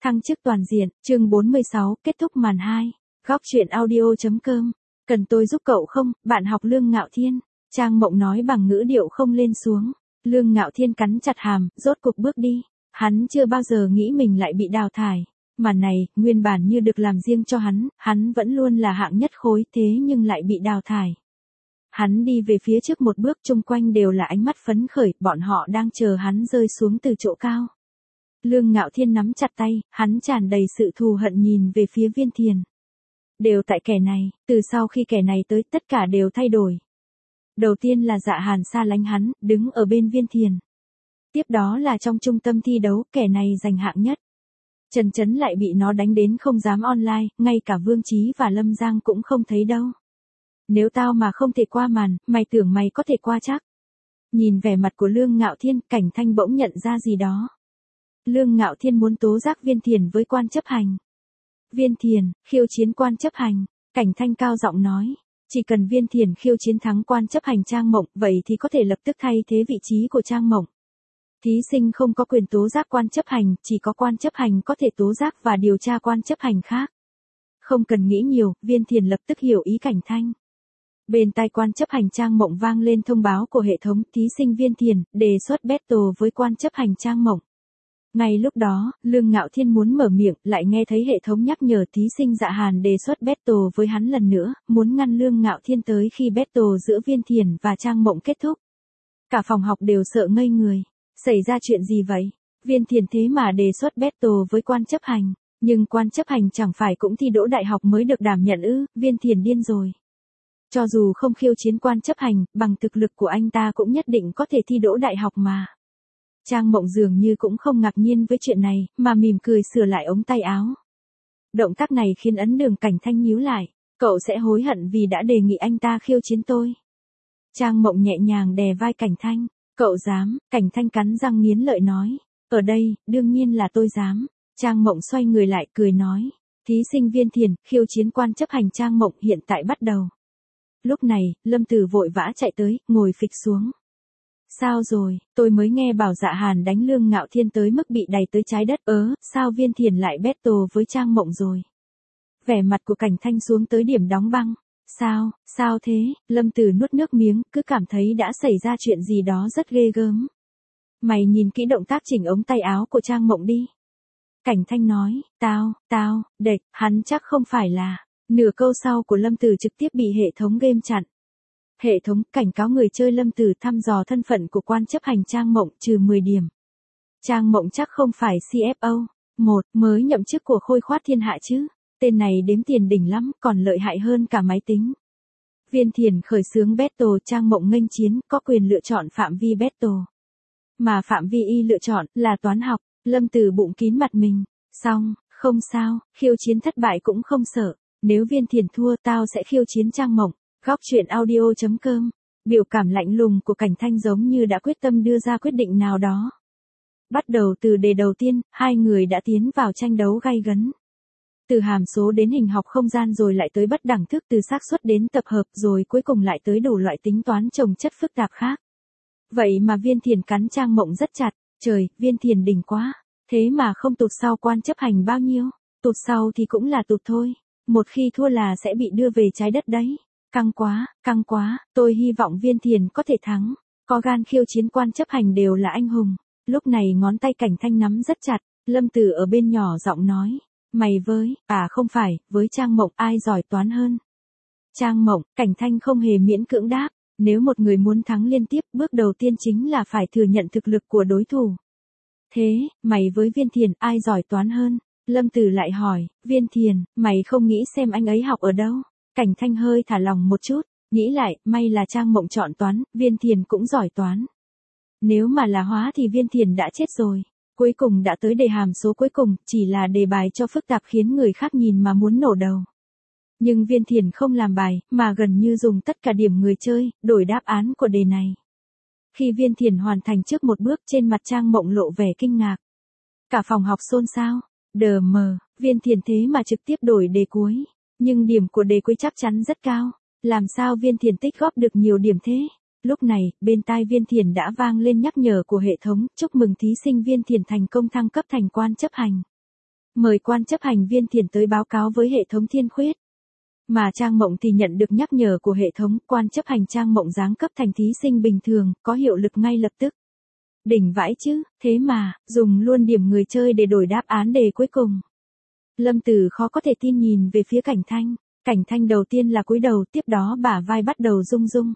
Thăng chức toàn diện, chương 46, kết thúc màn 2. Góc truyện audio.com. Cần tôi giúp cậu không, bạn học Lương Ngạo Thiên? Trang Mộng nói bằng ngữ điệu không lên xuống. Lương Ngạo Thiên cắn chặt hàm, rốt cục bước đi. Hắn chưa bao giờ nghĩ mình lại bị đào thải. Màn này, nguyên bản như được làm riêng cho hắn vẫn luôn là hạng nhất khối thế nhưng lại bị đào thải. Hắn đi về phía trước một bước, chung quanh đều là ánh mắt phấn khởi, bọn họ đang chờ hắn rơi xuống từ chỗ cao. Lương Ngạo Thiên nắm chặt tay, hắn tràn đầy sự thù hận nhìn về phía Viên Thiền. Đều tại kẻ này, từ sau khi kẻ này tới tất cả đều thay đổi. Đầu tiên là Dạ Hàn xa lánh hắn, đứng ở bên Viên Thiền. Tiếp đó là trong trung tâm thi đấu, kẻ này giành hạng nhất. Trần Chấn lại bị nó đánh đến không dám online, ngay cả Vương Chí và Lâm Giang cũng không thấy đâu. Nếu tao mà không thể qua màn, mày tưởng mày có thể qua chắc. Nhìn vẻ mặt của Lương Ngạo Thiên, Cảnh Thanh bỗng nhận ra gì đó. Lương Ngạo Thiên muốn tố giác Viên Thiền với quan chấp hành. Viên Thiền, khiêu chiến quan chấp hành. Cảnh Thanh cao giọng nói. Chỉ cần Viên Thiền khiêu chiến thắng quan chấp hành Trang Mộng, vậy thì có thể lập tức thay thế vị trí của Trang Mộng. Thí sinh không có quyền tố giác quan chấp hành, chỉ có quan chấp hành có thể tố giác và điều tra quan chấp hành khác. Không cần nghĩ nhiều, Viên Thiền lập tức hiểu ý Cảnh Thanh. Bên tai quan chấp hành Trang Mộng vang lên thông báo của hệ thống, thí sinh Viên Thiền đề xuất battle với quan chấp hành Trang Mộng. Ngay lúc đó, Lương Ngạo Thiên muốn mở miệng, lại nghe thấy hệ thống nhắc nhở thí sinh Dạ Hàn đề xuất battle với hắn lần nữa, muốn ngăn Lương Ngạo Thiên tới khi battle giữa Viên Thiền và Trang Mộng kết thúc. Cả phòng học đều sợ ngây người. Xảy ra chuyện gì vậy? Viên Thiền thế mà đề xuất battle với quan chấp hành, nhưng quan chấp hành chẳng phải cũng thi đỗ đại học mới được đảm nhận ư? Viên Thiền điên rồi. Cho dù không khiêu chiến quan chấp hành, bằng thực lực của anh ta cũng nhất định có thể thi đỗ đại học mà. Trang Mộng dường như cũng không ngạc nhiên với chuyện này, mà mỉm cười sửa lại ống tay áo. Động tác này khiến Ấn Đường Cảnh Thanh nhíu lại, cậu sẽ hối hận vì đã đề nghị anh ta khiêu chiến tôi. Trang Mộng nhẹ nhàng đè vai Cảnh Thanh, cậu dám? Cảnh Thanh cắn răng nghiến lợi nói, ở đây, đương nhiên là tôi dám. Trang Mộng xoay người lại cười nói, thí sinh Viên Thiền, khiêu chiến quan chấp hành Trang Mộng hiện tại bắt đầu. Lúc này, Lâm Tử vội vã chạy tới, ngồi phịch xuống. Sao rồi, tôi mới nghe bảo Dạ Hàn đánh Lương Ngạo Thiên tới mức bị đày tới trái đất, sao Viên Thiền lại battle với Trang Mộng rồi? Vẻ mặt của Cảnh Thanh xuống tới điểm đóng băng. Sao thế? Lâm Tử nuốt nước miếng, cứ cảm thấy đã xảy ra chuyện gì đó rất ghê gớm. Mày nhìn kỹ động tác chỉnh ống tay áo của Trang Mộng đi. Cảnh Thanh nói, đệch, hắn chắc không phải là. Nửa câu sau của Lâm Tử trực tiếp bị hệ thống game chặn. Hệ thống cảnh cáo người chơi Lâm Tử thăm dò thân phận của quan chấp hành Trang Mộng trừ 10 điểm. Trang Mộng chắc không phải CFO. Mới nhậm chức của Khôi Khoát Thiên Hạ chứ. Tên này đếm tiền đỉnh lắm, còn lợi hại hơn cả máy tính. Viên Thiền khởi xướng battle, Trang Mộng nghênh chiến, có quyền lựa chọn phạm vi battle. Mà phạm vi y lựa chọn là toán học. Lâm Tử bụng kín mặt mình. Xong, không sao, khiêu chiến thất bại cũng không sợ. Nếu Viên Thiền thua tao sẽ khiêu chiến Trang Mộng. Góc truyện audio.com. Biểu cảm lạnh lùng của Cảnh Thanh giống như đã quyết tâm đưa ra quyết định nào đó. Bắt đầu từ đề đầu tiên, hai người đã tiến vào tranh đấu gay gấn. Từ hàm số đến hình học không gian rồi lại tới bất đẳng thức, từ xác suất đến tập hợp rồi cuối cùng lại tới đủ loại tính toán chồng chất phức tạp khác. Vậy mà Viên Thiền cắn Trang Mộng rất chặt, trời, Viên Thiền đỉnh quá. Thế mà không tụt sau quan chấp hành bao nhiêu, tụt sau thì cũng là tụt thôi. Một khi thua là sẽ bị đưa về trái đất đấy. Căng quá, tôi hy vọng Viên Thiền có thể thắng. Có gan khiêu chiến quan chấp hành đều là anh hùng. Lúc này ngón tay Cảnh Thanh nắm rất chặt, Lâm Tử ở bên nhỏ giọng nói. Mày không phải, với Trang Mộng ai giỏi toán hơn? Trang Mộng, Cảnh Thanh không hề miễn cưỡng đáp. Nếu một người muốn thắng liên tiếp, bước đầu tiên chính là phải thừa nhận thực lực của đối thủ. Thế, mày với Viên Thiền ai giỏi toán hơn? Lâm Tử lại hỏi, Viên Thiền, mày không nghĩ xem anh ấy học ở đâu? Cảnh Thanh hơi thả lòng một chút, nghĩ lại, may là Trang Mộng chọn toán, Viên Thiền cũng giỏi toán. Nếu mà là hóa thì Viên Thiền đã chết rồi. Cuối cùng đã tới đề hàm số cuối cùng, chỉ là đề bài cho phức tạp khiến người khác nhìn mà muốn nổ đầu. Nhưng Viên Thiền không làm bài, mà gần như dùng tất cả điểm người chơi, đổi đáp án của đề này. Khi Viên Thiền hoàn thành trước một bước, trên mặt Trang Mộng lộ vẻ kinh ngạc. Cả phòng học xôn xao. Viên Thiền thế mà trực tiếp đổi đề cuối. Nhưng điểm của đề cuối chắc chắn rất cao. Làm sao Viên Thiền tích góp được nhiều điểm thế? Lúc này, bên tai Viên Thiền đã vang lên nhắc nhở của hệ thống, chúc mừng thí sinh Viên Thiền thành công thăng cấp thành quan chấp hành. mời quan chấp hành Viên Thiền tới báo cáo với hệ thống Thiên Khuyết. Mà Trang Mộng thì nhận được nhắc nhở của hệ thống, quan chấp hành Trang Mộng giáng cấp thành thí sinh bình thường, có hiệu lực ngay lập tức. Đỉnh vãi chứ, thế mà, dùng luôn điểm người chơi để đổi đáp án đề cuối cùng. Lâm Tử khó có thể tin nhìn về phía Cảnh Thanh. Cảnh Thanh đầu tiên là cúi đầu, tiếp đó bả vai bắt đầu rung rung.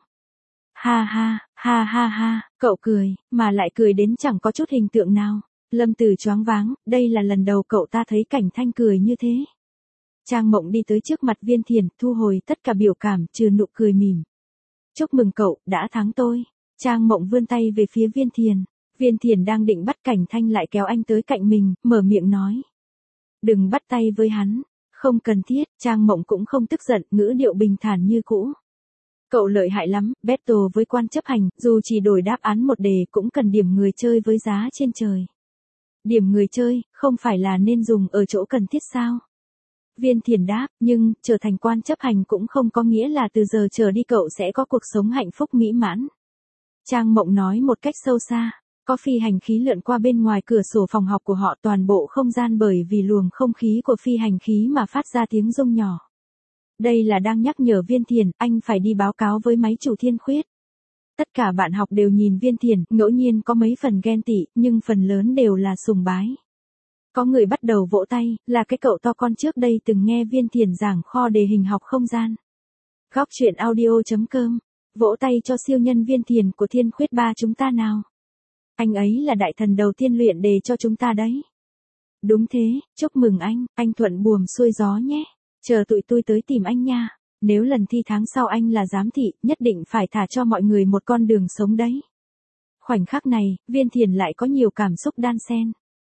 Ha ha, ha ha ha, cậu cười, mà lại cười đến chẳng có chút hình tượng nào. Lâm Tử choáng váng, đây là lần đầu cậu ta thấy Cảnh Thanh cười như thế. Trang Mộng đi tới trước mặt Viên Thiền, thu hồi tất cả biểu cảm, trừ nụ cười mỉm. Chúc mừng cậu, đã thắng tôi. Trang Mộng vươn tay về phía Viên Thiền. Viên Thiền đang định bắt Cảnh Thanh lại kéo anh tới cạnh mình, mở miệng nói. Đừng bắt tay với hắn. Không cần thiết, Trang Mộng cũng không tức giận, ngữ điệu bình thản như cũ. Cậu lợi hại lắm, battle với quan chấp hành, dù chỉ đổi đáp án một đề cũng cần điểm người chơi với giá trên trời. Điểm người chơi, không phải là nên dùng ở chỗ cần thiết sao? Viên Thiền đáp, nhưng, trở thành quan chấp hành cũng không có nghĩa là từ giờ trở đi cậu sẽ có cuộc sống hạnh phúc mỹ mãn. Trang Mộng nói một cách sâu xa. Có phi hành khí lượn qua bên ngoài cửa sổ phòng học của họ, toàn bộ không gian bởi vì luồng không khí của phi hành khí mà phát ra tiếng rung nhỏ. Đây là đang nhắc nhở Viên Thiền, anh phải đi báo cáo với máy chủ Thiên Khuyết. Tất cả bạn học đều nhìn Viên Thiền, ngẫu nhiên có mấy phần ghen tị, nhưng phần lớn đều là sùng bái. Có người bắt đầu vỗ tay, là cái cậu to con trước đây từng nghe Viên Thiền giảng kho đề hình học không gian. Góc truyện audio.com, vỗ tay cho siêu nhân Viên Thiền của Thiên Khuyết 3 chúng ta nào. Anh ấy là đại thần đầu tiên luyện đề cho chúng ta đấy. Đúng thế, chúc mừng anh thuận buồm xuôi gió nhé. Chờ tụi tôi tới tìm anh nha. Nếu lần thi tháng sau anh là giám thị, nhất định phải thả cho mọi người một con đường sống đấy. Khoảnh khắc này, Viên Thiền lại có nhiều cảm xúc đan xen.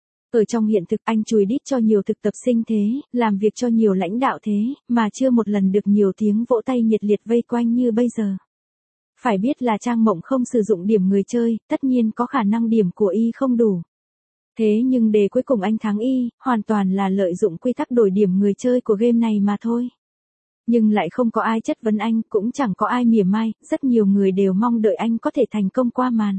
Ở trong hiện thực anh chùi đít cho nhiều thực tập sinh thế, làm việc cho nhiều lãnh đạo thế, mà chưa một lần được nhiều tiếng vỗ tay nhiệt liệt vây quanh như bây giờ. Phải biết là Trang Mộng không sử dụng điểm người chơi, tất nhiên có khả năng điểm của y không đủ. Thế nhưng đề cuối cùng anh thắng y, hoàn toàn là lợi dụng quy tắc đổi điểm người chơi của game này mà thôi. Nhưng lại không có ai chất vấn anh, cũng chẳng có ai mỉa mai, rất nhiều người đều mong đợi anh có thể thành công qua màn.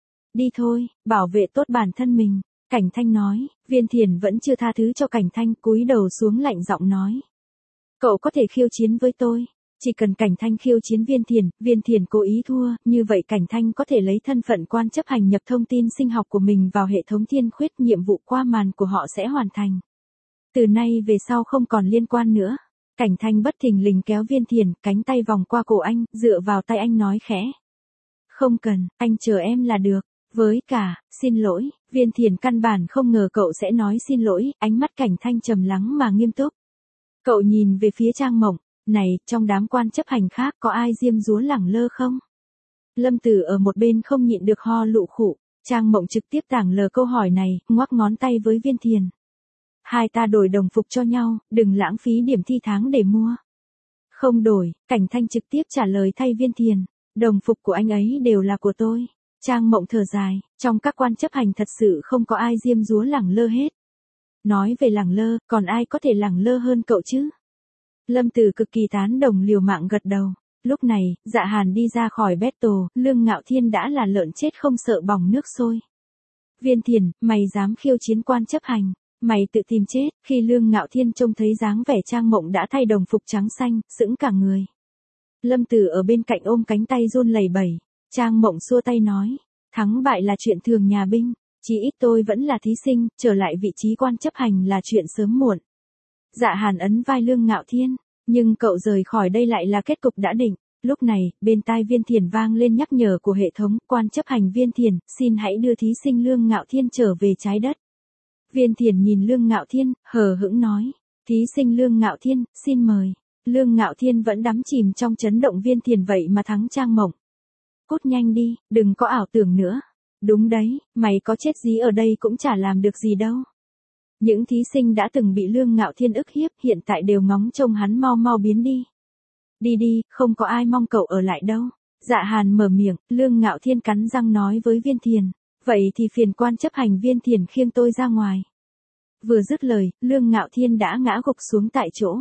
Đi thôi, bảo vệ tốt bản thân mình, Cảnh Thanh nói. Viên Thiền vẫn chưa tha thứ cho Cảnh Thanh, cúi đầu xuống lạnh giọng nói. Cậu có thể khiêu chiến với tôi. Chỉ cần Cảnh Thanh khiêu chiến Viên Thiền cố ý thua, như vậy Cảnh Thanh có thể lấy thân phận quan chấp hành nhập thông tin sinh học của mình vào hệ thống Thiên Khuyết, nhiệm vụ qua màn của họ sẽ hoàn thành. Từ nay về sau không còn liên quan nữa. Cảnh Thanh bất thình lình kéo Viên Thiền, cánh tay vòng qua cổ anh, dựa vào tay anh nói khẽ. Không cần, anh chờ em là được. Với cả, xin lỗi, Viên Thiền căn bản không ngờ cậu sẽ nói xin lỗi, ánh mắt Cảnh Thanh trầm lắng mà nghiêm túc. Cậu nhìn về phía Trang Mộng. Này, trong đám quan chấp hành khác có ai diêm dúa lẳng lơ không? Lâm Tử ở một bên không nhịn được ho lụ khụ. Trang Mộng trực tiếp tảng lờ câu hỏi này, ngoắc ngón tay với Viên Thiền. Hai ta đổi đồng phục cho nhau, đừng lãng phí điểm thi tháng để mua. Không đổi, Cảnh Thanh trực tiếp trả lời thay Viên Thiền. Đồng phục của anh ấy đều là của tôi. Trang Mộng thở dài, trong các quan chấp hành thật sự không có ai diêm dúa lẳng lơ hết. Nói về lẳng lơ, còn ai có thể lẳng lơ hơn cậu chứ? Lâm Tử cực kỳ tán đồng liều mạng gật đầu. Lúc này, Dạ Hàn đi ra khỏi battle, Lương Ngạo Thiên đã là lợn chết không sợ bỏng nước sôi. Viên Thiền, mày dám khiêu chiến quan chấp hành, mày tự tìm chết. Khi Lương Ngạo Thiên trông thấy dáng vẻ Trang Mộng đã thay đồng phục trắng xanh, sững cả người. Lâm Tử ở bên cạnh ôm cánh tay run lẩy bẩy. Trang Mộng xua tay nói, thắng bại là chuyện thường nhà binh, chỉ ít tôi vẫn là thí sinh, trở lại vị trí quan chấp hành là chuyện sớm muộn. Dạ Hàn ấn vai Lương Ngạo Thiên, nhưng cậu rời khỏi đây lại là kết cục đã định. Lúc này, bên tai Viên Thiền vang lên nhắc nhở của hệ thống, quan chấp hành Viên Thiền, xin hãy đưa thí sinh Lương Ngạo Thiên trở về trái đất. Viên Thiền nhìn Lương Ngạo Thiên, hờ hững nói, thí sinh Lương Ngạo Thiên, xin mời. Lương Ngạo Thiên vẫn đắm chìm trong chấn động. Viên Thiền vậy mà thắng Trang Mộng. Cút nhanh đi, đừng có ảo tưởng nữa. Đúng đấy, mày có chết gì ở đây cũng chả làm được gì đâu. Những thí sinh đã từng bị Lương Ngạo Thiên ức hiếp hiện tại đều ngóng trông hắn mau mau biến đi. Đi đi, không có ai mong cậu ở lại đâu. Dạ Hàn mở miệng, Lương Ngạo Thiên cắn răng nói với Viên Thiền. Vậy thì phiền quan chấp hành Viên Thiền khiêng tôi ra ngoài. Vừa dứt lời, Lương Ngạo Thiên đã ngã gục xuống tại chỗ.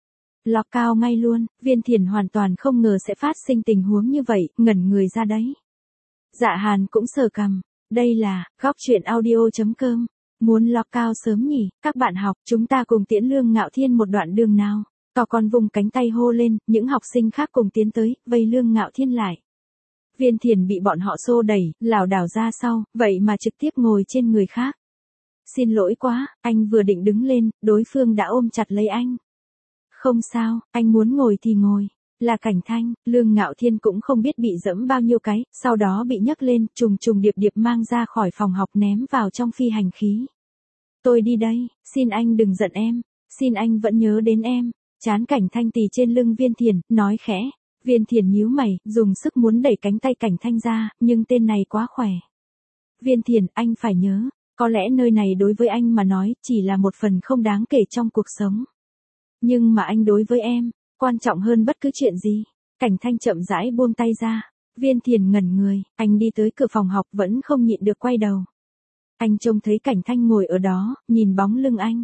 Lọc cao ngay luôn, Viên Thiền hoàn toàn không ngờ sẽ phát sinh tình huống như vậy, ngẩn người ra đấy. Dạ Hàn cũng sờ cằm. Đây là, góc truyện audio.com. Muốn lọc cao sớm nhỉ, các bạn học, chúng ta cùng tiễn Lương Ngạo Thiên một đoạn đường nào. Cò con vùng cánh tay hô lên, những học sinh khác cùng tiến tới, vây Lương Ngạo Thiên lại. Viên Thiền bị bọn họ xô đẩy, lảo đảo ra sau, vậy mà trực tiếp ngồi trên người khác. Xin lỗi quá, anh vừa định đứng lên, đối phương đã ôm chặt lấy anh. Không sao, anh muốn ngồi thì ngồi. Là Cảnh Thanh, Lương Ngạo Thiên cũng không biết bị dẫm bao nhiêu cái, sau đó bị nhấc lên, trùng trùng điệp điệp mang ra khỏi phòng học ném vào trong phi hành khí. Tôi đi đây, xin anh đừng giận em, xin anh vẫn nhớ đến em. Chán Cảnh Thanh tì trên lưng Viên Thiền, nói khẽ. Viên Thiền nhíu mày, dùng sức muốn đẩy cánh tay Cảnh Thanh ra, nhưng tên này quá khỏe. Viên Thiền, anh phải nhớ, có lẽ nơi này đối với anh mà nói chỉ là một phần không đáng kể trong cuộc sống. Nhưng mà anh đối với em, quan trọng hơn bất cứ chuyện gì. Cảnh Thanh chậm rãi buông tay ra. Viên Thiền ngẩn người, anh đi tới cửa phòng học vẫn không nhịn được quay đầu. Anh trông thấy Cảnh Thanh ngồi ở đó, nhìn bóng lưng anh.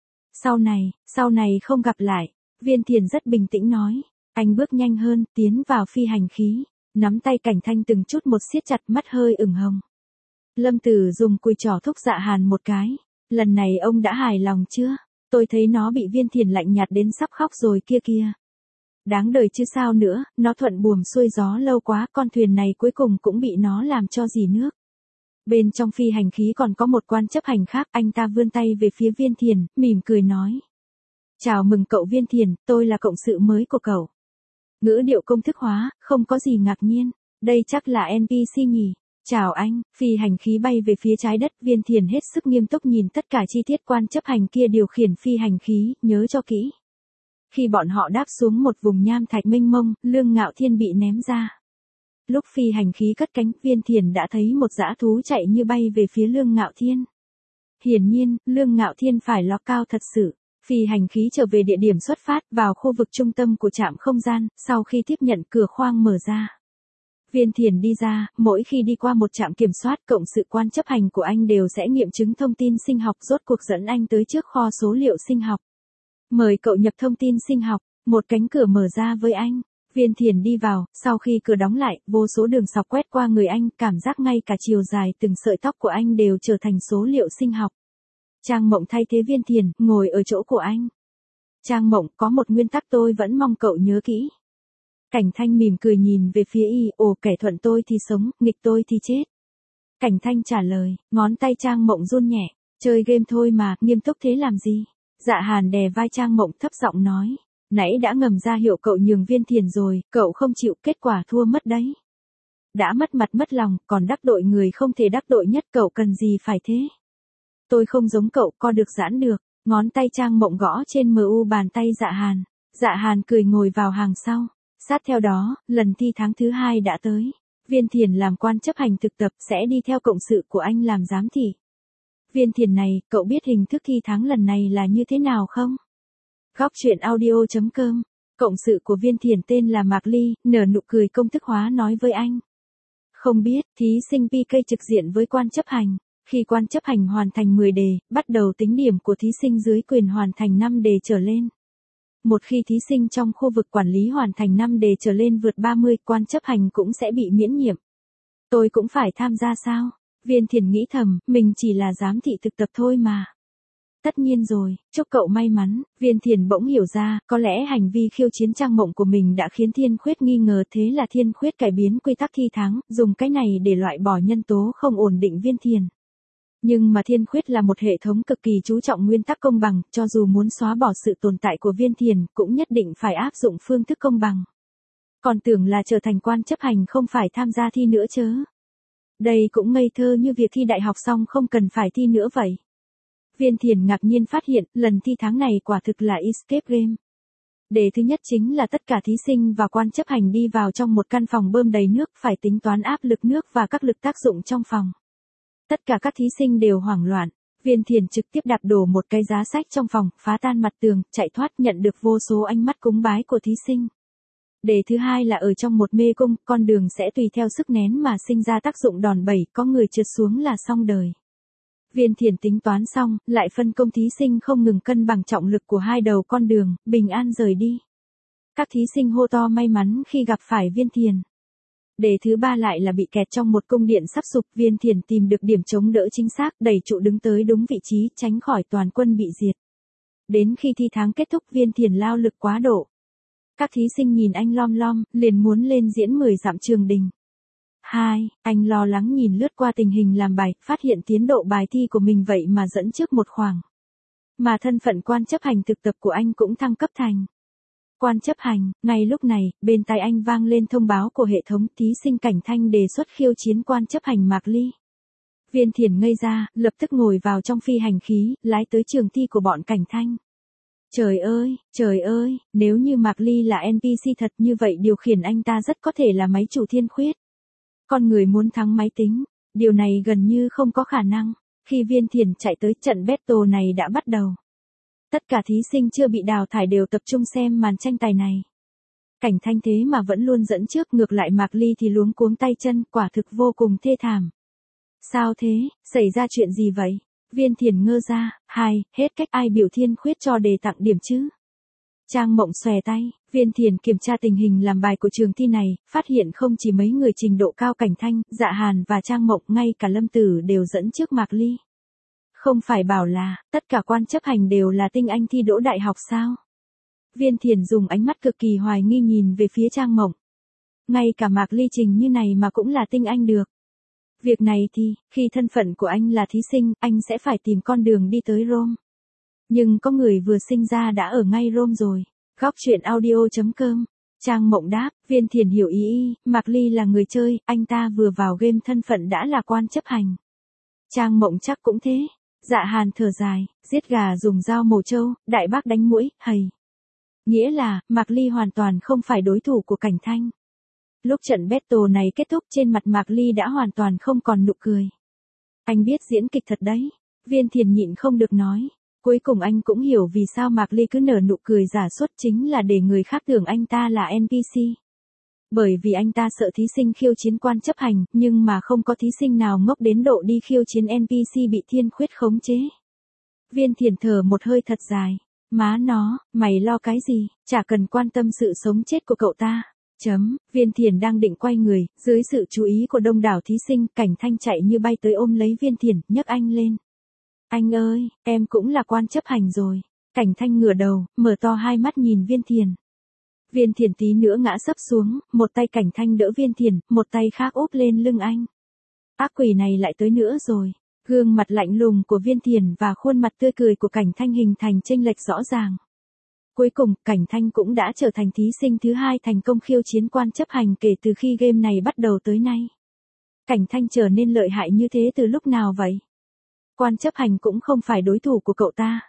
Sau này không gặp lại. Viên Thiền rất bình tĩnh nói. Anh bước nhanh hơn, tiến vào phi hành khí. Nắm tay Cảnh Thanh từng chút một siết chặt, mắt hơi ửng hồng. Lâm Tử dùng cùi trỏ thúc Dạ Hàn một cái. Lần này ông đã hài lòng chưa? Tôi thấy nó bị Viên Thiền lạnh nhạt đến sắp khóc rồi kia. Đáng đời chứ sao nữa, nó thuận buồm xuôi gió lâu quá, con thuyền này cuối cùng cũng bị nó làm cho rỉ nước. Bên trong phi hành khí còn có một quan chấp hành khác, anh ta vươn tay về phía Viên Thiền, mỉm cười nói. Chào mừng cậu Viên Thiền, tôi là cộng sự mới của cậu. Ngữ điệu công thức hóa, không có gì ngạc nhiên, đây chắc là NPC nhỉ. Chào anh, phi hành khí bay về phía trái đất, Viên Thiền hết sức nghiêm túc nhìn tất cả chi tiết quan chấp hành kia điều khiển phi hành khí, nhớ cho kỹ. Khi bọn họ đáp xuống một vùng nham thạch mênh mông, Lương Ngạo Thiên bị ném ra. Lúc phi hành khí cất cánh, Viên Thiền đã thấy một dã thú chạy như bay về phía Lương Ngạo Thiên. Hiển nhiên, Lương Ngạo Thiên phải ló cao thật sự. Phi hành khí trở về địa điểm xuất phát, vào khu vực trung tâm của trạm không gian, sau khi tiếp nhận cửa khoang mở ra. Viên Thiền đi ra, mỗi khi đi qua một trạm kiểm soát, cộng sự quan chấp hành của anh đều sẽ nghiệm chứng thông tin sinh học, rốt cuộc dẫn anh tới trước kho số liệu sinh học. Mời cậu nhập thông tin sinh học, một cánh cửa mở ra với anh. Viên Thiền đi vào, sau khi cửa đóng lại, vô số đường sọc quét qua người anh, cảm giác ngay cả chiều dài từng sợi tóc của anh đều trở thành số liệu sinh học. Trang Mộng thay thế Viên Thiền, ngồi ở chỗ của anh. Trang Mộng, có một nguyên tắc tôi vẫn mong cậu nhớ kỹ. Cảnh Thanh mỉm cười nhìn về phía y, ồ, kẻ thuận tôi thì sống, nghịch tôi thì chết. Cảnh Thanh trả lời, ngón tay Trang Mộng run nhẹ, chơi game thôi mà, nghiêm túc thế làm gì? Dạ Hàn đè vai Trang Mộng thấp giọng nói, nãy đã ngầm ra hiệu cậu nhường Viên Thiền rồi, cậu không chịu, kết quả thua mất đấy. Đã mất mặt mất lòng, còn đắc tội người không thể đắc tội nhất, cậu cần gì phải thế? Tôi không giống cậu, co được giãn được. Ngón tay Trang Mộng gõ trên mu bàn tay Dạ Hàn. Dạ Hàn cười ngồi vào hàng sau. Sát theo đó, lần thi tháng thứ 2 đã tới. Viên Thiền làm quan chấp hành thực tập, sẽ đi theo cộng sự của anh làm giám thị. Viên Thiền này, cậu biết hình thức thi tháng lần này là như thế nào không? Góc truyện audio.com. Cộng sự của Viên Thiền tên là Mạc Ly, nở nụ cười công thức hóa nói với anh. Không biết, thí sinh PK trực diện với quan chấp hành. Khi quan chấp hành hoàn thành 10 đề, bắt đầu tính điểm của thí sinh dưới quyền hoàn thành 5 đề trở lên. Một khi thí sinh trong khu vực quản lý hoàn thành 5 đề trở lên vượt 30, quan chấp hành cũng sẽ bị miễn nhiệm. Tôi cũng phải tham gia sao? Viên Thiền nghĩ thầm, mình chỉ là giám thị thực tập thôi mà. Tất nhiên rồi, chúc cậu may mắn. Viên Thiền bỗng hiểu ra, có lẽ hành vi khiêu chiến Trang Mộng của mình đã khiến Thiên Khuyết nghi ngờ, thế là Thiên Khuyết cải biến quy tắc thi tháng, dùng cái này để loại bỏ nhân tố không ổn định Viên Thiền. Nhưng mà Thiên Khuyết là một hệ thống cực kỳ chú trọng nguyên tắc công bằng, cho dù muốn xóa bỏ sự tồn tại của Viên Thiền, cũng nhất định phải áp dụng phương thức công bằng. Còn tưởng là trở thành quan chấp hành không phải tham gia thi nữa chớ. Đây cũng ngây thơ như việc thi đại học xong không cần phải thi nữa vậy. Viên Thiền ngạc nhiên phát hiện, lần thi tháng này quả thực là escape game. Đề thứ nhất chính là tất cả thí sinh và quan chấp hành đi vào trong một căn phòng bơm đầy nước, phải tính toán áp lực nước và các lực tác dụng trong phòng. Tất cả các thí sinh đều hoảng loạn. Viên Thiền trực tiếp đạp đổ một cái giá sách trong phòng, phá tan mặt tường, chạy thoát, nhận được vô số ánh mắt cúng bái của thí sinh. Đề thứ hai là ở trong một mê cung, con đường sẽ tùy theo sức nén mà sinh ra tác dụng đòn bẩy, có người trượt xuống là xong đời. Viên Thiền tính toán xong, lại phân công thí sinh không ngừng cân bằng trọng lực của hai đầu con đường, bình an rời đi. Các thí sinh hô to may mắn khi gặp phải Viên Thiền. Đề thứ ba lại là bị kẹt trong một cung điện sắp sụp, Viên Thiền tìm được điểm chống đỡ chính xác, đẩy trụ đứng tới đúng vị trí, tránh khỏi toàn quân bị diệt. Đến khi thi tháng kết thúc, Viên Thiền lao lực quá độ. Các thí sinh nhìn anh lom lom, liền muốn lên diễn 10 dặm trường đình. Anh lo lắng nhìn lướt qua tình hình làm bài, phát hiện tiến độ bài thi của mình vậy mà dẫn trước một khoảng. Mà thân phận quan chấp hành thực tập của anh cũng thăng cấp thành quan chấp hành. Ngay lúc này, bên tai anh vang lên thông báo của hệ thống, thí sinh Cảnh Thanh đề xuất khiêu chiến quan chấp hành Mạc Ly. Viên Thiền ngây ra, lập tức ngồi vào trong phi hành khí, lái tới trường thi của bọn Cảnh Thanh. Trời ơi, nếu như Mạc Ly là NPC thật như vậy điều khiển anh ta rất có thể là máy chủ thiên khuyết. Con người muốn thắng máy tính, điều này gần như không có khả năng. Khi Viên Thiền chạy tới, trận battle này đã bắt đầu. Tất cả thí sinh chưa bị đào thải đều tập trung xem màn tranh tài này. Cảnh Thanh thế mà vẫn luôn dẫn trước, ngược lại Mạc Ly thì luống cuống tay chân, quả thực vô cùng thê thảm. Sao thế, xảy ra chuyện gì vậy? Viên Thiền ngơ ra, hết cách, ai biểu thiên khuyết cho đề tặng điểm chứ? Trang Mộng xòe tay, Viên Thiền kiểm tra tình hình làm bài của trường thi này, phát hiện không chỉ mấy người trình độ cao Cảnh Thanh, Dạ Hàn và Trang Mộng, ngay cả Lâm Tử đều dẫn trước Mạc Ly. Không phải bảo là, tất cả quan chấp hành đều là tinh anh thi đỗ đại học sao? Viên Thiền dùng ánh mắt cực kỳ hoài nghi nhìn về phía Trang Mộng. Ngay cả Mạc Ly trình như này mà cũng là tinh anh được. Việc này thì, khi thân phận của anh là thí sinh, anh sẽ phải tìm con đường đi tới Rome. Nhưng có người vừa sinh ra đã ở ngay Rome rồi. Góc truyện audio.com. Trang Mộng đáp, Viên Thiền hiểu ý, Mạc Ly là người chơi, anh ta vừa vào game thân phận đã là quan chấp hành. Trang Mộng chắc cũng thế. Dạ Hàn thở dài, giết gà dùng dao mổ trâu, đại bác đánh muỗi, hầy. Nghĩa là, Mạc Ly hoàn toàn không phải đối thủ của Cảnh Thanh. Lúc trận battle này kết thúc, trên mặt Mạc Ly đã hoàn toàn không còn nụ cười. Anh biết diễn kịch thật đấy. Viên Thiền nhịn không được nói. Cuối cùng anh cũng hiểu vì sao Mạc Ly cứ nở nụ cười giả suốt, chính là để người khác tưởng anh ta là NPC. Bởi vì anh ta sợ thí sinh khiêu chiến quan chấp hành, nhưng mà không có thí sinh nào ngốc đến độ đi khiêu chiến NPC bị thiên khuyết khống chế. Viên Thiền thở một hơi thật dài. Má nó, mày lo cái gì, chả cần quan tâm sự sống chết của cậu ta. Viên Thiền đang định quay người, dưới sự chú ý của đông đảo thí sinh, Cảnh Thanh chạy như bay tới ôm lấy Viên Thiền, nhấc anh lên. Anh ơi, em cũng là quan chấp hành rồi. Cảnh Thanh ngửa đầu, mở to hai mắt nhìn Viên Thiền. Viên Thiền tí nữa ngã sấp xuống, một tay Cảnh Thanh đỡ Viên Thiền, một tay khác úp lên lưng anh. Ác quỷ này lại tới nữa rồi. Gương mặt lạnh lùng của Viên Thiền và khuôn mặt tươi cười của Cảnh Thanh hình thành chênh lệch rõ ràng. Cuối cùng, Cảnh Thanh cũng đã trở thành thí sinh thứ 2 thành công khiêu chiến quan chấp hành kể từ khi game này bắt đầu tới nay. Cảnh Thanh trở nên lợi hại như thế từ lúc nào vậy? Quan chấp hành cũng không phải đối thủ của cậu ta.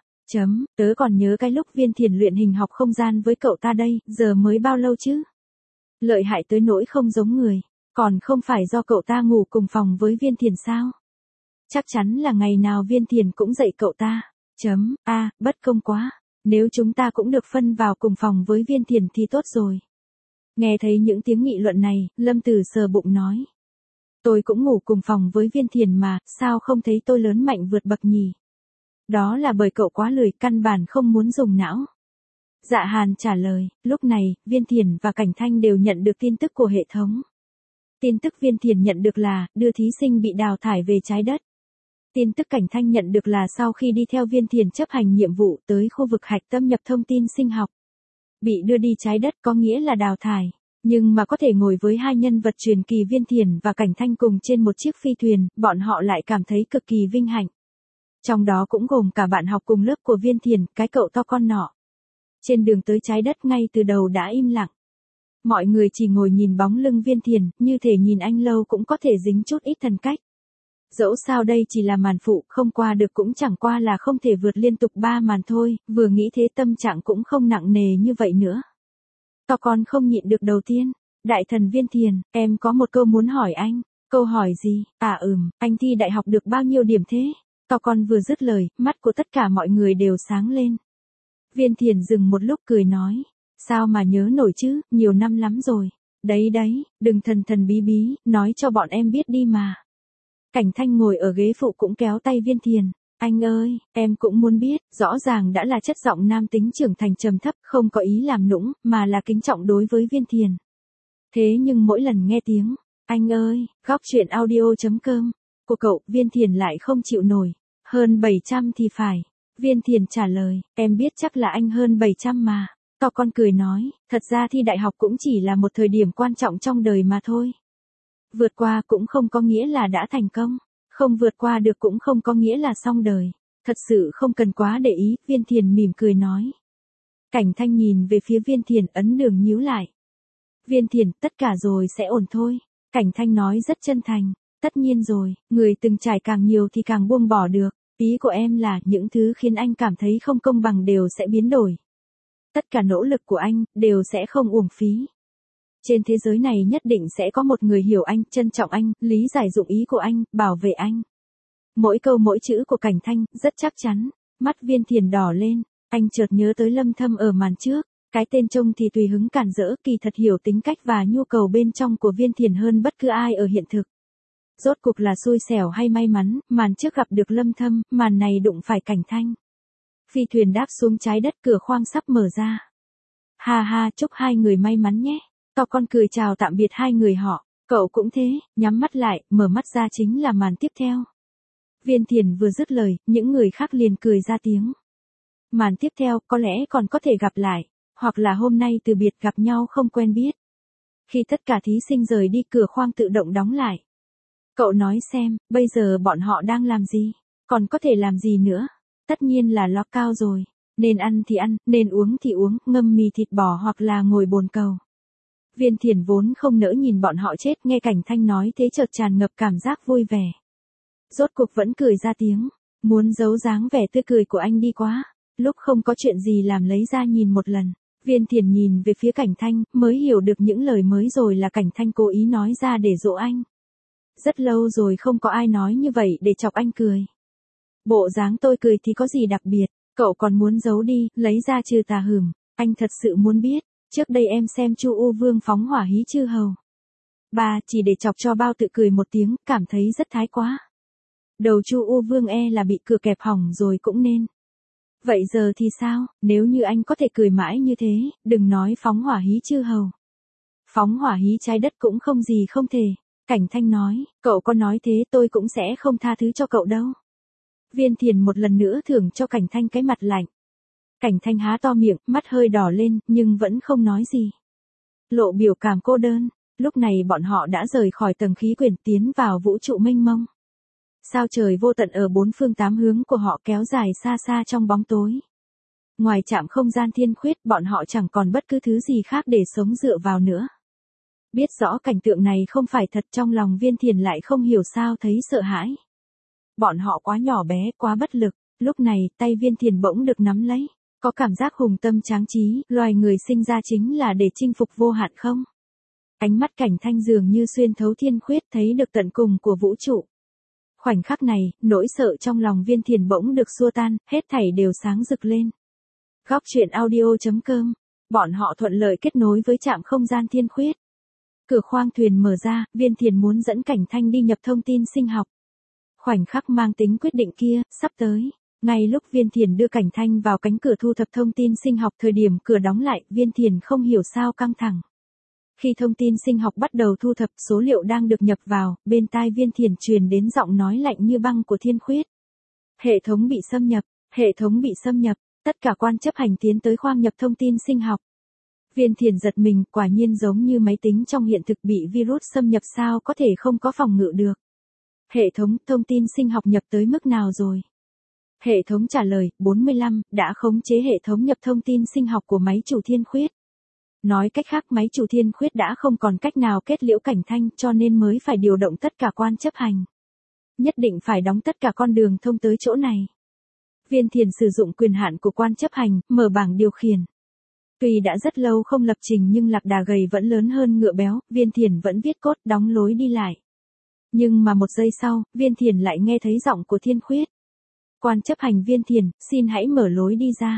Tớ còn nhớ cái lúc Viên Thiền luyện hình học không gian với cậu ta đây, giờ mới bao lâu chứ? Lợi hại tới nỗi không giống người, còn không phải do cậu ta ngủ cùng phòng với Viên Thiền sao? Chắc chắn là ngày nào Viên Thiền cũng dạy cậu ta. Bất công quá. Nếu chúng ta cũng được phân vào cùng phòng với Viên Thiền thì tốt rồi. Nghe thấy những tiếng nghị luận này, Lâm Tử sờ bụng nói. Tôi cũng ngủ cùng phòng với Viên Thiền mà, sao không thấy tôi lớn mạnh vượt bậc nhỉ? Đó là bởi cậu quá lười, căn bản không muốn dùng não. Dạ Hàn trả lời, lúc này, Viên Thiền và Cảnh Thanh đều nhận được tin tức của hệ thống. Tin tức Viên Thiền nhận được là, đưa thí sinh bị đào thải về trái đất. Tin tức Cảnh Thanh nhận được là sau khi đi theo Viên Thiền chấp hành nhiệm vụ tới khu vực hạch tâm nhập thông tin sinh học. Bị đưa đi trái đất có nghĩa là đào thải, nhưng mà có thể ngồi với hai nhân vật truyền kỳ Viên Thiền và Cảnh Thanh cùng trên một chiếc phi thuyền, bọn họ lại cảm thấy cực kỳ vinh hạnh. Trong đó cũng gồm cả bạn học cùng lớp của Viên Thiền, cái cậu to con nọ. Trên đường tới trái đất ngay từ đầu đã im lặng. Mọi người chỉ ngồi nhìn bóng lưng Viên Thiền, như thể nhìn anh lâu cũng có thể dính chút ít thần cách. Dẫu sao đây chỉ là màn phụ, không qua được cũng chẳng qua là không thể vượt liên tục 3 màn thôi, vừa nghĩ thế tâm trạng cũng không nặng nề như vậy nữa. To con không nhịn được đầu tiên. Đại thần Viên Thiền, em có một câu muốn hỏi anh. Câu hỏi gì? Anh thi đại học được bao nhiêu điểm thế? To con vừa dứt lời, mắt của tất cả mọi người đều sáng lên. Viên Thiền dừng một lúc cười nói. Sao mà nhớ nổi chứ, nhiều năm lắm rồi. Đấy, đừng thần thần bí bí, nói cho bọn em biết đi mà. Cảnh Thanh ngồi ở ghế phụ cũng kéo tay Viên Thiền. Anh ơi, em cũng muốn biết, rõ ràng đã là chất giọng nam tính trưởng thành trầm thấp, không có ý làm nũng, mà là kính trọng đối với Viên Thiền. Thế nhưng mỗi lần nghe tiếng, anh ơi, góc chuyện audio.com, của cậu, Viên Thiền lại không chịu nổi. Hơn 700 thì phải. Viên Thiền trả lời, em biết chắc là anh hơn 700 mà. To con cười nói, thật ra thi đại học cũng chỉ là một thời điểm quan trọng trong đời mà thôi. Vượt qua cũng không có nghĩa là đã thành công. Không vượt qua được cũng không có nghĩa là xong đời. Thật sự không cần quá để ý, Viên Thiền mỉm cười nói. Cảnh Thanh nhìn về phía Viên Thiền, ấn đường nhíu lại. Viên Thiền, tất cả rồi sẽ ổn thôi. Cảnh Thanh nói rất chân thành. Tất nhiên rồi, người từng trải càng nhiều thì càng buông bỏ được. Ý của em là những thứ khiến anh cảm thấy không công bằng đều sẽ biến đổi. Tất cả nỗ lực của anh đều sẽ không uổng phí. Trên thế giới này nhất định sẽ có một người hiểu anh, trân trọng anh, lý giải dụng ý của anh, bảo vệ anh. Mỗi câu mỗi chữ của Cảnh Thanh rất chắc chắn. Mắt Viên Thiền đỏ lên, anh chợt nhớ tới Lâm Thâm ở màn trước. Cái tên trông thì tùy hứng cản rỡ, kỳ thật hiểu tính cách và nhu cầu bên trong của Viên Thiền hơn bất cứ ai ở hiện thực. Rốt cuộc là xui xẻo hay may mắn, màn trước gặp được Lâm Thâm, màn này đụng phải Cảnh Thanh. Phi thuyền đáp xuống trái đất, cửa khoang sắp mở ra. Ha ha, chúc hai người may mắn nhé. To con cười chào tạm biệt hai người họ. Cậu cũng thế, nhắm mắt lại, mở mắt ra chính là màn tiếp theo. Viên Thiền vừa dứt lời, những người khác liền cười ra tiếng. Màn tiếp theo, có lẽ còn có thể gặp lại, hoặc là hôm nay từ biệt gặp nhau không quen biết. Khi tất cả thí sinh rời đi, cửa khoang tự động đóng lại. Cậu nói xem, bây giờ bọn họ đang làm gì? Còn có thể làm gì nữa? Tất nhiên là lo cao rồi. Nên ăn thì ăn, nên uống thì uống, ngâm mì thịt bò hoặc là ngồi bồn cầu. Viên Thiền vốn không nỡ nhìn bọn họ chết, nghe Cảnh Thanh nói thế chợt tràn ngập cảm giác vui vẻ. Rốt cuộc vẫn cười ra tiếng, muốn giấu dáng vẻ tươi cười của anh đi quá. Lúc không có chuyện gì làm lấy ra nhìn một lần. Viên Thiền nhìn về phía Cảnh Thanh, mới hiểu được những lời mới rồi là Cảnh Thanh cố ý nói ra để dỗ anh. Rất lâu rồi không có ai nói như vậy để chọc anh cười. Bộ dáng tôi cười thì có gì đặc biệt, cậu còn muốn giấu đi, lấy ra trừ tà hửm, anh thật sự muốn biết, trước đây em xem Chu U Vương phóng hỏa hí chư hầu. Ba, chỉ để chọc cho bao tự cười một tiếng, cảm thấy rất thái quá. Đầu Chu U Vương là bị cửa kẹp hỏng rồi cũng nên. Vậy giờ thì sao, nếu như anh có thể cười mãi như thế, đừng nói phóng hỏa hí chư hầu. Phóng hỏa hí trái đất cũng không gì không thể. Cảnh Thanh nói, cậu có nói thế tôi cũng sẽ không tha thứ cho cậu đâu. Viên Thiền một lần nữa thưởng cho Cảnh Thanh cái mặt lạnh. Cảnh Thanh há to miệng, mắt hơi đỏ lên, nhưng vẫn không nói gì. Lộ biểu cảm cô đơn, lúc này bọn họ đã rời khỏi tầng khí quyển tiến vào vũ trụ mênh mông. Sao trời vô tận ở bốn phương tám hướng của họ kéo dài xa xa trong bóng tối. Ngoài trạm không gian thiên khuyết, bọn họ chẳng còn bất cứ thứ gì khác để sống dựa vào nữa. Biết rõ cảnh tượng này không phải thật, trong lòng Viên Thiền lại không hiểu sao thấy sợ hãi. Bọn họ quá nhỏ bé, quá bất lực, lúc này tay Viên Thiền bỗng được nắm lấy, có cảm giác hùng tâm tráng trí, loài người sinh ra chính là để chinh phục vô hạn không? Ánh mắt Cảnh Thanh dường như xuyên thấu thiên khuyết, thấy được tận cùng của vũ trụ. Khoảnh khắc này, nỗi sợ trong lòng Viên Thiền bỗng được xua tan, hết thảy đều sáng rực lên. Góc chuyện audio.com, bọn họ thuận lợi kết nối với trạm không gian thiên khuyết. Cửa khoang thuyền mở ra, Viên Thiền muốn dẫn Cảnh Thanh đi nhập thông tin sinh học. Khoảnh khắc mang tính quyết định kia, sắp tới. Ngay lúc Viên Thiền đưa Cảnh Thanh vào cánh cửa thu thập thông tin sinh học, thời điểm cửa đóng lại, Viên Thiền không hiểu sao căng thẳng. Khi thông tin sinh học bắt đầu thu thập, số liệu đang được nhập vào, bên tai Viên Thiền truyền đến giọng nói lạnh như băng của Thiên Khuyết. Hệ thống bị xâm nhập, hệ thống bị xâm nhập, tất cả quan chấp hành tiến tới khoang nhập thông tin sinh học. Viên Thiền giật mình, quả nhiên giống như máy tính trong hiện thực bị virus xâm nhập, sao có thể không có phòng ngự được. Hệ thống thông tin sinh học nhập tới mức nào rồi? Hệ thống trả lời, 45, đã khống chế hệ thống nhập thông tin sinh học của máy chủ Thiên Khuyết. Nói cách khác, máy chủ Thiên Khuyết đã không còn cách nào kết liễu Cảnh Thanh, cho nên mới phải điều động tất cả quan chấp hành. Nhất định phải đóng tất cả con đường thông tới chỗ này. Viên Thiền sử dụng quyền hạn của quan chấp hành, mở bảng điều khiển. Tuy đã rất lâu không lập trình nhưng lạc đà gầy vẫn lớn hơn ngựa béo, Viên Thiền vẫn viết code đóng lối đi lại. Nhưng mà một giây sau, Viên Thiền lại nghe thấy giọng của Thiên Khuyết. Quan chấp hành Viên Thiền, xin hãy mở lối đi ra.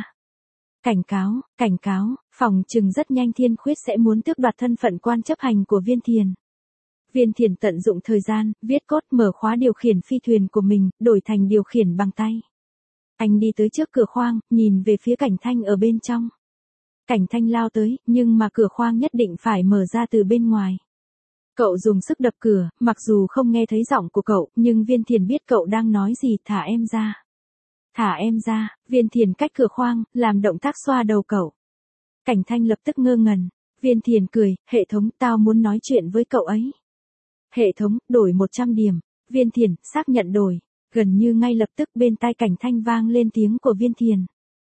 Cảnh cáo, phòng trừng rất nhanh Thiên Khuyết sẽ muốn tước đoạt thân phận quan chấp hành của Viên Thiền. Viên Thiền tận dụng thời gian, viết code mở khóa điều khiển phi thuyền của mình, đổi thành điều khiển bằng tay. Anh đi tới trước cửa khoang, nhìn về phía Cảnh Thanh ở bên trong. Cảnh Thanh lao tới, nhưng mà cửa khoang nhất định phải mở ra từ bên ngoài. Cậu dùng sức đập cửa, mặc dù không nghe thấy giọng của cậu, nhưng Viên Thiền biết cậu đang nói gì, thả em ra. Thả em ra, Viên Thiền cách cửa khoang, làm động tác xoa đầu cậu. Cảnh Thanh lập tức ngơ ngẩn. Viên Thiền cười, hệ thống, tao muốn nói chuyện với cậu ấy. Hệ thống, đổi 100 điểm. Viên Thiền, xác nhận đổi. Gần như ngay lập tức bên tai Cảnh Thanh vang lên tiếng của Viên Thiền.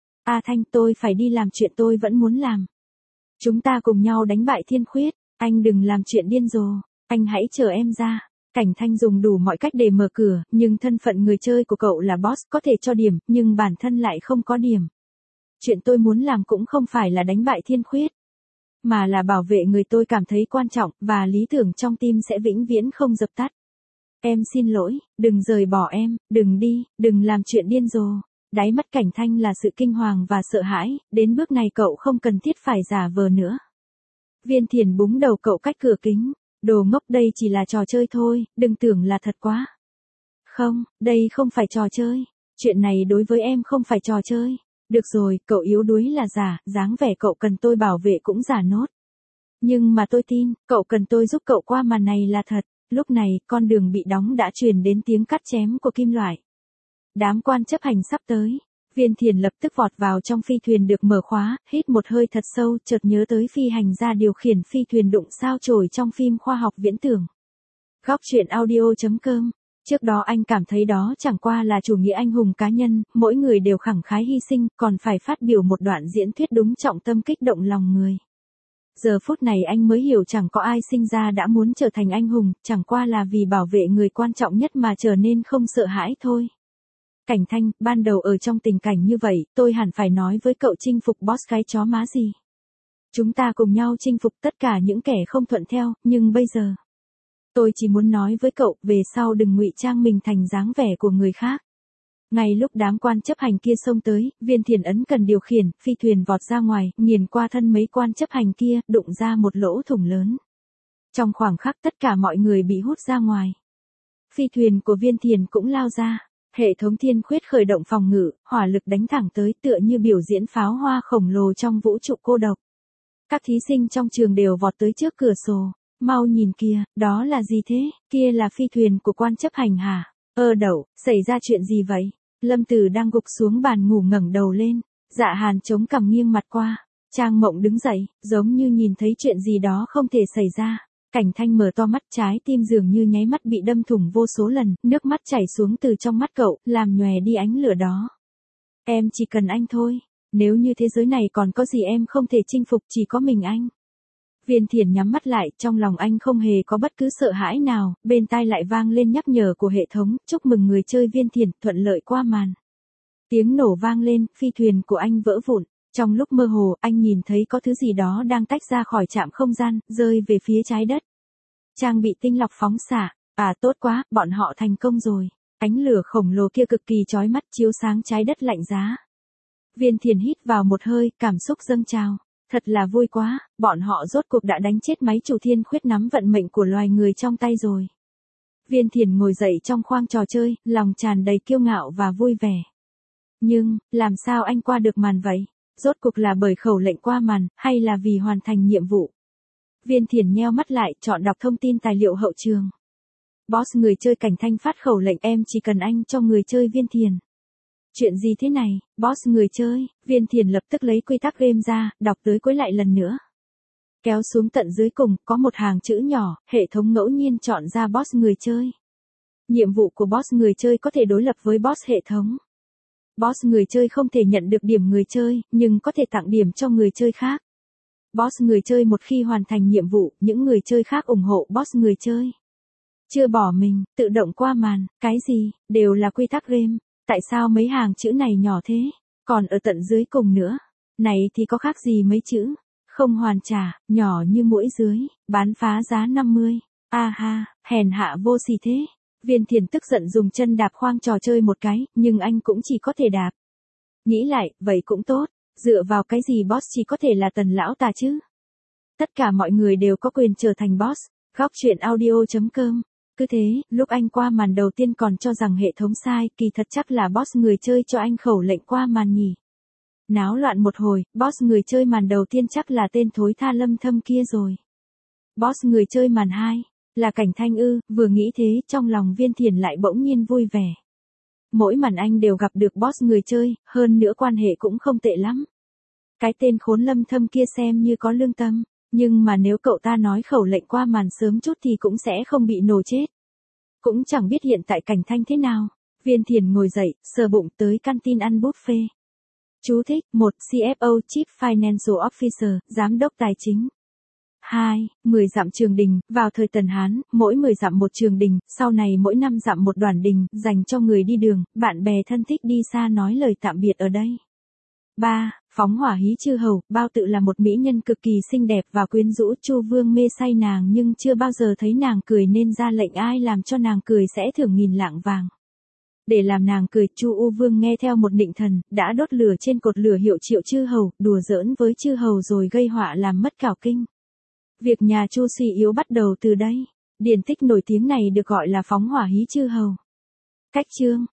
A Thanh, tôi phải đi làm chuyện tôi vẫn muốn làm. Chúng ta cùng nhau đánh bại Thiên Khuyết. Anh đừng làm chuyện điên rồ. Anh hãy chờ em ra. Cảnh Thanh dùng đủ mọi cách để mở cửa, nhưng thân phận người chơi của cậu là boss có thể cho điểm, nhưng bản thân lại không có điểm. Chuyện tôi muốn làm cũng không phải là đánh bại Thiên Khuyết, mà là bảo vệ người tôi cảm thấy quan trọng, và lý tưởng trong tim sẽ vĩnh viễn không dập tắt. Em xin lỗi, đừng rời bỏ em, đừng đi, đừng làm chuyện điên rồ. Đáy mắt Cảnh Thanh là sự kinh hoàng và sợ hãi, đến bước này cậu không cần thiết phải giả vờ nữa. Viên Thiền búng đầu cậu cách cửa kính. Đồ ngốc, đây chỉ là trò chơi thôi, đừng tưởng là thật quá. Không, đây không phải trò chơi. Chuyện này đối với em không phải trò chơi. Được rồi, cậu yếu đuối là giả, dáng vẻ cậu cần tôi bảo vệ cũng giả nốt. Nhưng mà tôi tin, cậu cần tôi giúp cậu qua màn này là thật. Lúc này, con đường bị đóng đã truyền đến tiếng cắt chém của kim loại. Đám quan chấp hành sắp tới. Viên Thiền lập tức vọt vào trong phi thuyền được mở khóa, hít một hơi thật sâu, chợt nhớ tới phi hành gia điều khiển phi thuyền đụng sao chổi trong phim khoa học viễn tưởng. Góc truyện audio.com. Trước đó anh cảm thấy đó chẳng qua là chủ nghĩa anh hùng cá nhân, mỗi người đều khẳng khái hy sinh, còn phải phát biểu một đoạn diễn thuyết đúng trọng tâm kích động lòng người. Giờ phút này anh mới hiểu chẳng có ai sinh ra đã muốn trở thành anh hùng, chẳng qua là vì bảo vệ người quan trọng nhất mà trở nên không sợ hãi thôi. Cảnh Thanh, ban đầu ở trong tình cảnh như vậy, tôi hẳn phải nói với cậu chinh phục boss cái chó má gì. Chúng ta cùng nhau chinh phục tất cả những kẻ không thuận theo, nhưng bây giờ, tôi chỉ muốn nói với cậu, về sau đừng ngụy trang mình thành dáng vẻ của người khác. Ngay lúc đám quan chấp hành kia xông tới, Viên Thiền ấn cần điều khiển, phi thuyền vọt ra ngoài, nghiền qua thân mấy quan chấp hành kia, đụng ra một lỗ thủng lớn. Trong khoảng khắc tất cả mọi người bị hút ra ngoài. Phi thuyền của Viên Thiền cũng lao ra. Hệ thống Thiên Khuyết khởi động phòng ngự, hỏa lực đánh thẳng tới tựa như biểu diễn pháo hoa khổng lồ trong vũ trụ cô độc. Các thí sinh trong trường đều vọt tới trước cửa sổ. Mau nhìn kìa, đó là gì thế? Kia là phi thuyền của quan chấp hành hả? Đậu, xảy ra chuyện gì vậy? Lâm Tử đang gục xuống bàn ngủ ngẩng đầu lên. Dạ Hàn chống cằm nghiêng mặt qua. Trang Mộng đứng dậy, giống như nhìn thấy chuyện gì đó không thể xảy ra. Cảnh Thanh mở to mắt, trái tim dường như nháy mắt bị đâm thủng vô số lần, nước mắt chảy xuống từ trong mắt cậu, làm nhòe đi ánh lửa đó. Em chỉ cần anh thôi, nếu như thế giới này còn có gì em không thể chinh phục, chỉ có mình anh. Viên Thiền nhắm mắt lại, trong lòng anh không hề có bất cứ sợ hãi nào, bên tai lại vang lên nhắc nhở của hệ thống, chúc mừng người chơi Viên Thiền, thuận lợi qua màn. Tiếng nổ vang lên, phi thuyền của anh vỡ vụn. Trong lúc mơ hồ, anh nhìn thấy có thứ gì đó đang tách ra khỏi trạm không gian, rơi về phía trái đất. Trang bị tinh lọc phóng xạ. Tốt quá, bọn họ thành công rồi. Ánh lửa khổng lồ kia cực kỳ chói mắt chiếu sáng trái đất lạnh giá. Viên Thiền hít vào một hơi, cảm xúc dâng trào. Thật là vui quá, bọn họ rốt cuộc đã đánh chết máy chủ Thiên Khuyết nắm vận mệnh của loài người trong tay rồi. Viên Thiền ngồi dậy trong khoang trò chơi, lòng tràn đầy kiêu ngạo và vui vẻ. Nhưng, làm sao anh qua được màn vậy? Rốt cuộc là bởi khẩu lệnh qua màn, hay là vì hoàn thành nhiệm vụ? Viên Thiền nheo mắt lại, chọn đọc thông tin tài liệu hậu trường. Boss người chơi Cảnh Thanh phát khẩu lệnh em chỉ cần anh cho người chơi Viên Thiền. Chuyện gì thế này, boss người chơi? Viên Thiền lập tức lấy quy tắc game ra, đọc tới cuối lại lần nữa. Kéo xuống tận dưới cùng, có một hàng chữ nhỏ, hệ thống ngẫu nhiên chọn ra boss người chơi. Nhiệm vụ của boss người chơi có thể đối lập với boss hệ thống. Boss người chơi không thể nhận được điểm người chơi, nhưng có thể tặng điểm cho người chơi khác. Boss người chơi một khi hoàn thành nhiệm vụ, những người chơi khác ủng hộ boss người chơi. Chưa bỏ mình, tự động qua màn, cái gì, đều là quy tắc game. Tại sao mấy hàng chữ này nhỏ thế? Còn ở tận dưới cùng nữa. Này thì có khác gì mấy chữ? Không hoàn trả, nhỏ như muỗi dưới, bán phá giá 50. Ha, hèn hạ vô sỉ thế. Viên Thiền tức giận dùng chân đạp khoang trò chơi một cái, nhưng anh cũng chỉ có thể đạp. Nghĩ lại, vậy cũng tốt, dựa vào cái gì boss chỉ có thể là Tần lão ta chứ? Tất cả mọi người đều có quyền trở thành boss. Góc truyện audio.com. Cứ thế, lúc anh qua màn đầu tiên còn cho rằng hệ thống sai, kỳ thật chắc là boss người chơi cho anh khẩu lệnh qua màn nhỉ. Náo loạn một hồi, boss người chơi màn đầu tiên chắc là tên thối tha Lâm Thâm kia rồi. Boss người chơi màn 2, là Cảnh Thanh ư? Vừa nghĩ thế, trong lòng Viên Thiền lại bỗng nhiên vui vẻ. Mỗi màn anh đều gặp được boss người chơi, hơn nữa quan hệ cũng không tệ lắm. Cái tên khốn Lâm Thâm kia xem như có lương tâm, nhưng mà nếu cậu ta nói khẩu lệnh qua màn sớm chút thì cũng sẽ không bị nổ chết. Cũng chẳng biết hiện tại Cảnh Thanh thế nào. Viên Thiền ngồi dậy, sờ bụng tới canteen ăn buffet. Chú thích: 1. CFO Chief Financial Officer, Giám đốc Tài chính. 2. 10 dặm trường đình, vào thời Tần Hán, mỗi 10 dặm một trường đình, sau này mỗi 5 dặm một đoàn đình, dành cho người đi đường, bạn bè thân thích đi xa nói lời tạm biệt ở đây. 3. Phóng hỏa hí chư hầu, Bao Tự là một mỹ nhân cực kỳ xinh đẹp và quyến rũ, Chu Vương mê say nàng nhưng chưa bao giờ thấy nàng cười nên ra lệnh ai làm cho nàng cười sẽ thưởng 1000 lạng vàng. Để làm nàng cười, Chu U Vương nghe theo một định thần, đã đốt lửa trên cột lửa hiệu triệu chư hầu, đùa giỡn với chư hầu rồi gây họa làm mất cảo kinh. Việc nhà Chu suy yếu bắt đầu từ đây. Điển tích nổi tiếng này được gọi là phóng hỏa hí chư hầu. Cách chương